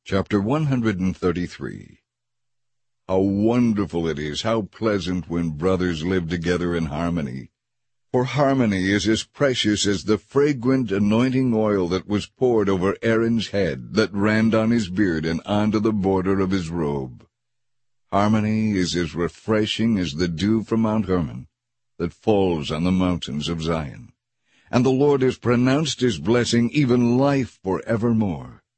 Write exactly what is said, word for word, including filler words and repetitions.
Chapter one hundred thirty-three. How wonderful it is, how pleasant when brothers live together in harmony. For harmony is as precious as the fragrant anointing oil that was poured over Aaron's head, that ran down his beard and onto the border of his robe. Harmony is as refreshing as the dew from Mount Hermon, that falls on the mountains of Zion. And the Lord has pronounced his blessing, even life for evermore.